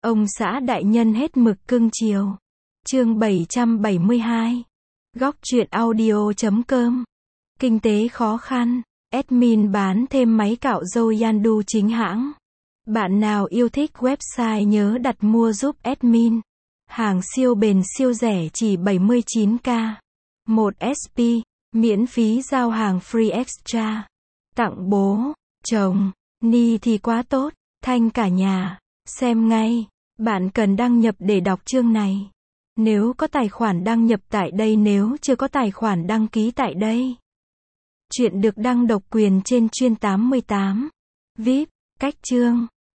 Ông xã đại nhân hết mực cưng chiều. Chương 772. Góc truyện audio.com. Kinh tế khó khăn. Admin bán thêm máy cạo râu Yandu chính hãng. Bạn nào yêu thích website nhớ đặt mua giúp admin. Hàng siêu bền siêu rẻ chỉ 79k. 1 SP. Miễn phí giao hàng free extra. Tặng bố, chồng, Ni thì quá tốt. Thanh cả nhà. Xem ngay. Bạn cần đăng nhập để đọc chương này. Nếu có tài khoản đăng nhập tại đây, nếu chưa có tài khoản đăng ký tại đây. Chuyện được đăng độc quyền trên chuyên 88. VIP. Cách chương.